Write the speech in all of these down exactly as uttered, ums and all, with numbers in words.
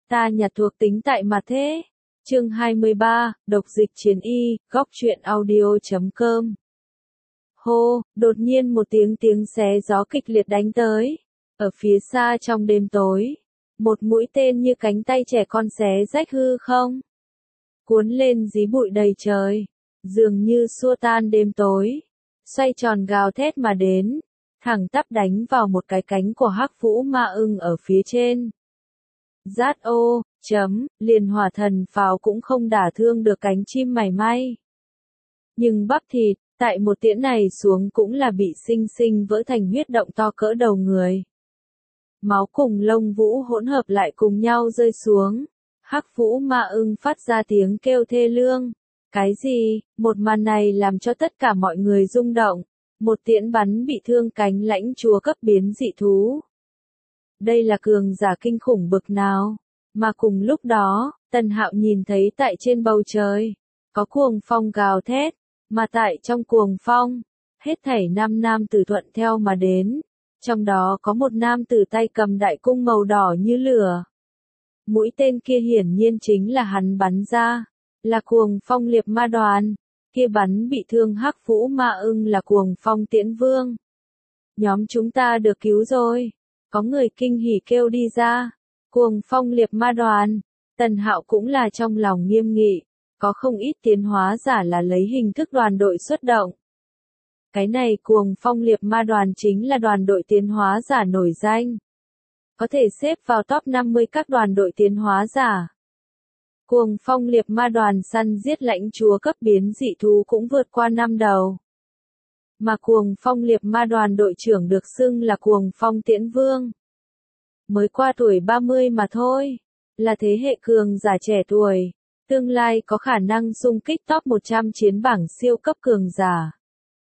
Ta nhặt thuộc tính tại mặt thế. Chương hai mươi ba, độc dịch chiến y, góc truyện audio chấm com. Hô, đột nhiên một tiếng tiếng xé gió kịch liệt đánh tới. Ở phía xa trong đêm tối, một mũi tên như cánh tay trẻ con xé rách hư không. Cuốn lên dí bụi đầy trời, dường như xua tan đêm tối. Xoay tròn gào thét mà đến, thẳng tắp đánh vào một cái cánh của Hắc Vũ Ma Ưng ở phía trên. Rát ô, chấm, liền hỏa thần pháo cũng không đả thương được cánh chim mảy may. Nhưng bắp thịt, tại một tiễn này xuống cũng là bị xinh xinh vỡ thành huyết động to cỡ đầu người. Máu cùng lông vũ hỗn hợp lại cùng nhau rơi xuống. Hắc Vũ Ma Ưng phát ra tiếng kêu thê lương. Cái gì? Một màn này làm cho tất cả mọi người rung động. Một tiễn bắn bị thương cánh lãnh chúa cấp biến dị thú. Đây là cường giả kinh khủng bực nào? Mà cùng lúc đó, Tần Hạo nhìn thấy tại trên bầu trời, có cuồng phong gào thét, mà tại trong cuồng phong, hết thảy nam nam tử thuận theo mà đến. Trong đó có một nam tử tay cầm đại cung màu đỏ như lửa. Mũi tên kia hiển nhiên chính là hắn bắn ra, là cuồng phong liệp ma đoàn, kia bắn bị thương Hắc Vũ Ma Ưng là cuồng phong tiễn vương. Nhóm chúng ta được cứu rồi, có người kinh hỉ kêu đi ra, cuồng phong liệp ma đoàn, Tần Hạo cũng là trong lòng nghiêm nghị, có không ít tiến hóa giả là lấy hình thức đoàn đội xuất động. Cái này cuồng phong liệp ma đoàn chính là đoàn đội tiến hóa giả nổi danh. Có thể xếp vào top năm mươi các đoàn đội tiến hóa giả. Cuồng phong liệp ma đoàn săn giết lãnh chúa cấp biến dị thú cũng vượt qua năm đầu. Mà cuồng phong liệp ma đoàn đội trưởng được xưng là cuồng phong tiễn vương. Mới qua tuổi ba mươi mà thôi. Là thế hệ cường giả trẻ tuổi. Tương lai có khả năng xung kích top một trăm chiến bảng siêu cấp cường giả.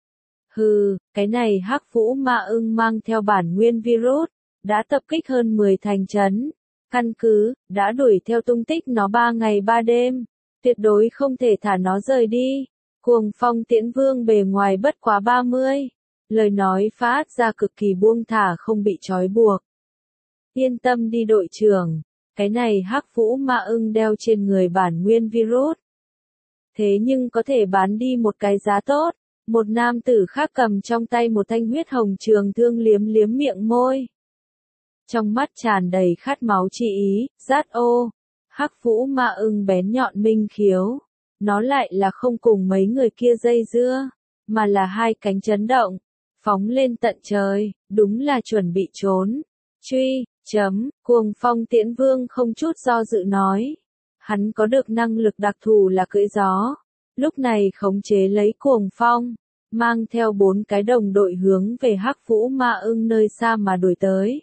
Hừ, cái này Hắc Vũ Ma Ưng mang theo bản nguyên virus, đã tập kích hơn mười thành trấn. Căn cứ, đã đuổi theo tung tích nó ba ngày ba đêm. Tuyệt đối không thể thả nó rời đi. Cuồng phong tiễn vương bề ngoài bất quá ba mươi. Lời nói phát ra cực kỳ buông thả không bị trói buộc. Yên tâm đi đội trưởng. Cái này Hắc Vũ Ma Ưng đeo trên người bản nguyên virus. Thế nhưng có thể bán đi một cái giá tốt. Một nam tử khác cầm trong tay một thanh huyết hồng trường thương liếm liếm miệng môi. Trong mắt tràn đầy khát máu chi ý, rát ô. Hắc Vũ Ma Ưng bén nhọn minh khiếu. Nó lại là không cùng mấy người kia dây dưa, mà là hai cánh chấn động, phóng lên tận trời, đúng là chuẩn bị trốn. Truy, chấm, cuồng phong tiễn vương không chút do dự nói. Hắn có được năng lực đặc thù là cưỡi gió. Lúc này khống chế lấy cuồng phong, mang theo bốn cái đồng đội hướng về Hắc Vũ Ma Ưng nơi xa mà đuổi tới.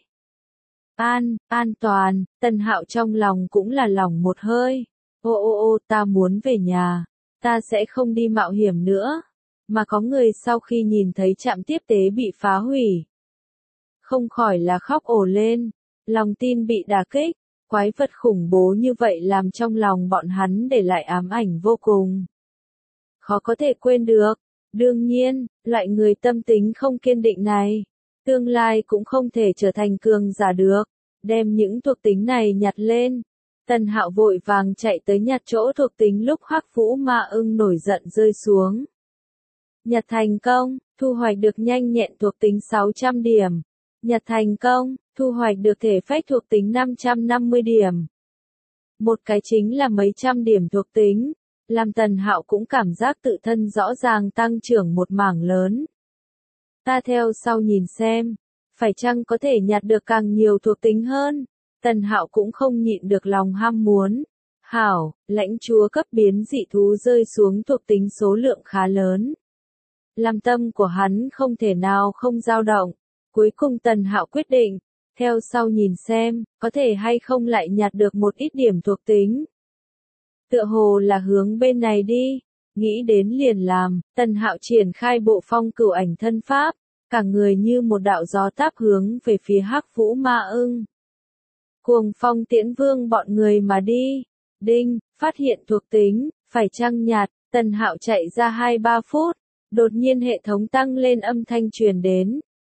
An, an toàn, Tần Hạo trong lòng cũng là lòng một hơi. Ô ô ô ta muốn về nhà, ta sẽ không đi mạo hiểm nữa. Mà có người sau khi nhìn thấy trạm tiếp tế bị phá hủy, không khỏi là khóc ồ lên, lòng tin bị đả kích, quái vật khủng bố như vậy làm trong lòng bọn hắn để lại ám ảnh vô cùng. Khó có thể quên được, đương nhiên, loại người tâm tính không kiên định này, tương lai cũng không thể trở thành cường giả được, đem những thuộc tính này nhặt lên. Tần Hạo vội vàng chạy tới nhặt chỗ thuộc tính lúc Hắc Vũ Ma Ưng nổi giận rơi xuống. Nhặt thành công, thu hoạch được nhanh nhẹn thuộc tính sáu trăm điểm. Nhặt thành công, thu hoạch được thể phách thuộc tính năm trăm năm mươi điểm. Một cái chính là mấy trăm điểm thuộc tính, làm Tần Hạo cũng cảm giác tự thân rõ ràng tăng trưởng một mảng lớn. Ta theo sau nhìn xem, phải chăng có thể nhặt được càng nhiều thuộc tính hơn. Tần Hạo cũng không nhịn được lòng ham muốn. Hảo, lãnh chúa cấp biến dị thú rơi xuống thuộc tính số lượng khá lớn. Làm tâm của hắn không thể nào không dao động. Cuối cùng Tần Hạo quyết định, theo sau nhìn xem, có thể hay không lại nhặt được một ít điểm thuộc tính. Tựa hồ là hướng bên này đi. Nghĩ đến liền làm, Tần Hạo triển khai bộ phong cửu ảnh thân pháp, cả người như một đạo gió táp hướng về phía Hắc Vũ Ma Ưng. Cuồng phong tiễn vương bọn người mà đi. Đinh, phát hiện thuộc tính, phải chăng nhạt, Tần Hạo chạy ra hai ba phút, đột nhiên hệ thống tăng lên âm thanh truyền đến.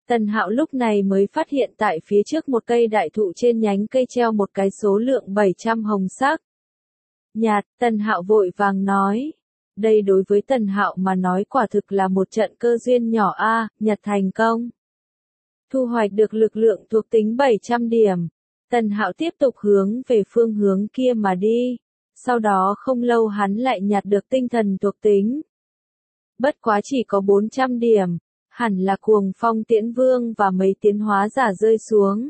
Tần Hạo lúc này mới phát hiện tại phía trước một cây đại thụ trên nhánh cây treo một cái số lượng bảy trăm hồng sắc. Nhạt, Tần Hạo vội vàng nói. Đây đối với Tần Hạo mà nói quả thực là một trận cơ duyên nhỏ a, nhặt thành công. Thu hoạch được lực lượng thuộc tính bảy trăm điểm. Tần Hạo tiếp tục hướng về phương hướng kia mà đi. Sau đó không lâu hắn lại nhặt được tinh thần thuộc tính. Bất quá chỉ có bốn trăm điểm. Hẳn là Cuồng Phong Tiễn Vương và mấy tiến hóa giả rơi xuống.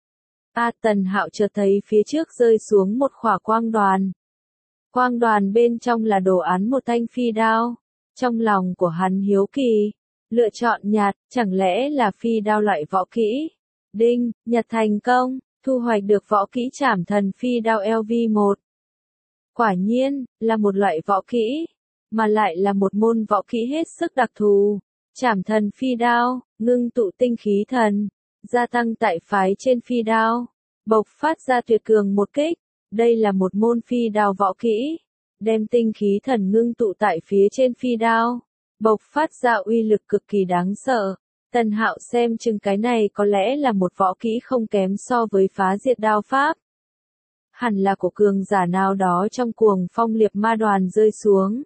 A à, Tần Hạo chợt thấy phía trước rơi xuống một khỏa quang đoàn. Quang đoàn bên trong là đồ án một thanh phi đao. Trong lòng của hắn hiếu kỳ, lựa chọn nhặt, chẳng lẽ là phi đao loại võ kỹ. Đinh, nhặt thành công, thu hoạch được võ kỹ trảm thần phi đao L V một. Quả nhiên, là một loại võ kỹ, mà lại là một môn võ kỹ hết sức đặc thù. Trảm thần phi đao, ngưng tụ tinh khí thần, gia tăng tại phái trên phi đao, bộc phát ra tuyệt cường một kích. Đây là một môn phi đao võ kỹ, đem tinh khí thần ngưng tụ tại phía trên phi đao, bộc phát ra uy lực cực kỳ đáng sợ. Tần Hạo xem chừng cái này có lẽ là một võ kỹ không kém so với phá diệt đao pháp. Hẳn là của cường giả nào đó trong Cuồng Phong liệp ma đoàn rơi xuống.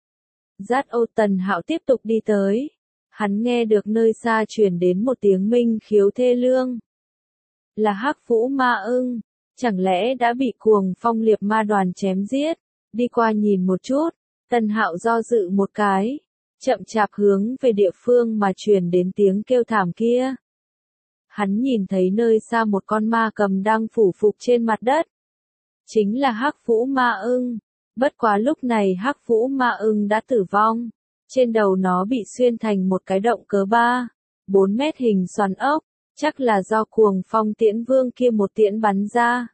Dát ô Tần Hạo tiếp tục đi tới. Hắn nghe được nơi xa truyền đến một tiếng minh khiếu thê lương. Là Hắc Vũ Ma Ưng, chẳng lẽ đã bị Cuồng Phong liệp ma đoàn chém giết? Đi qua nhìn một chút, Tần Hạo do dự một cái, chậm chạp hướng về địa phương mà truyền đến tiếng kêu thảm kia. Hắn nhìn thấy nơi xa một con ma cầm đang phủ phục trên mặt đất. Chính là Hắc Vũ Ma Ưng. Bất quá lúc này Hắc Vũ Ma Ưng đã tử vong. Trên đầu nó bị xuyên thành một cái động cỡ ba, bốn mét hình xoắn ốc, chắc là do Cuồng Phong Tiễn Vương kia một tiễn bắn ra.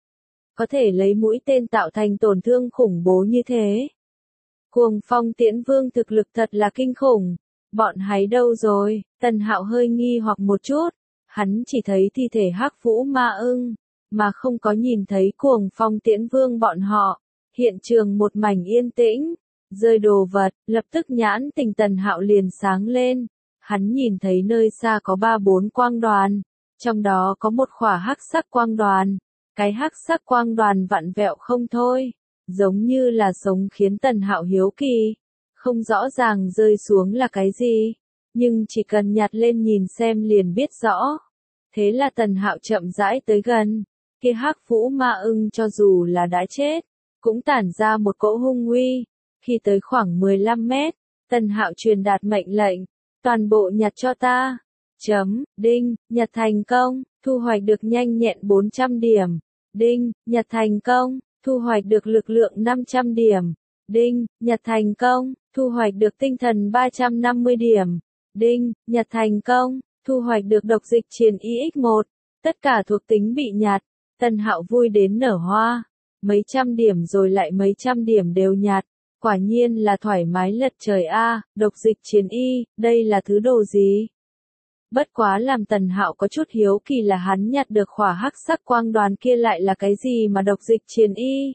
Có thể lấy mũi tên tạo thành tổn thương khủng bố như thế. Cuồng Phong Tiễn Vương thực lực thật là kinh khủng. Bọn hắn đâu rồi? Tần Hạo hơi nghi hoặc một chút. Hắn chỉ thấy thi thể Hắc Vũ Ma Ưng, mà không có nhìn thấy Cuồng Phong Tiễn Vương bọn họ. Hiện trường một mảnh yên tĩnh. Rơi đồ vật, lập tức nhãn tình Tần Hạo liền sáng lên. Hắn nhìn thấy nơi xa có ba bốn quang đoàn. Trong đó có một khỏa hắc sắc quang đoàn. Cái hắc sắc quang đoàn vặn vẹo không thôi. Giống như là sống khiến Tần Hạo hiếu kỳ. Không rõ ràng rơi xuống là cái gì. Nhưng chỉ cần nhặt lên nhìn xem liền biết rõ. Thế là Tần Hạo chậm rãi tới gần. Kia Hắc Vũ Ma Ưng cho dù là đã chết, cũng tản ra một cỗ hung uy. Khi tới khoảng mười lăm mét, Tần Hạo truyền đạt mệnh lệnh, toàn bộ nhặt cho ta. Chấm, đinh, nhặt thành công, thu hoạch được nhanh nhẹn bốn trăm điểm. Đinh, nhặt thành công, thu hoạch được lực lượng năm trăm điểm. Đinh, nhặt thành công, thu hoạch được tinh thần ba trăm năm mươi điểm. Đinh, nhặt thành công, thu hoạch được độc dịch triển i ích một. Tất cả thuộc tính bị nhặt, Tần Hạo vui đến nở hoa. Mấy trăm điểm rồi lại mấy trăm điểm đều nhặt. Quả nhiên là thoải mái lật trời a, độc dịch chiến y, đây là thứ đồ gì? Bất quá làm Tần Hạo có chút hiếu kỳ là hắn nhặt được khỏa hắc sắc quang đoàn kia lại là cái gì mà độc dịch chiến y?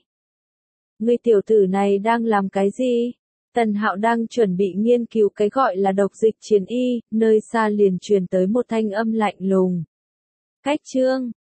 Người tiểu tử này đang làm cái gì? Tần Hạo đang chuẩn bị nghiên cứu cái gọi là độc dịch chiến y, nơi xa liền truyền tới một thanh âm lạnh lùng. Cách chương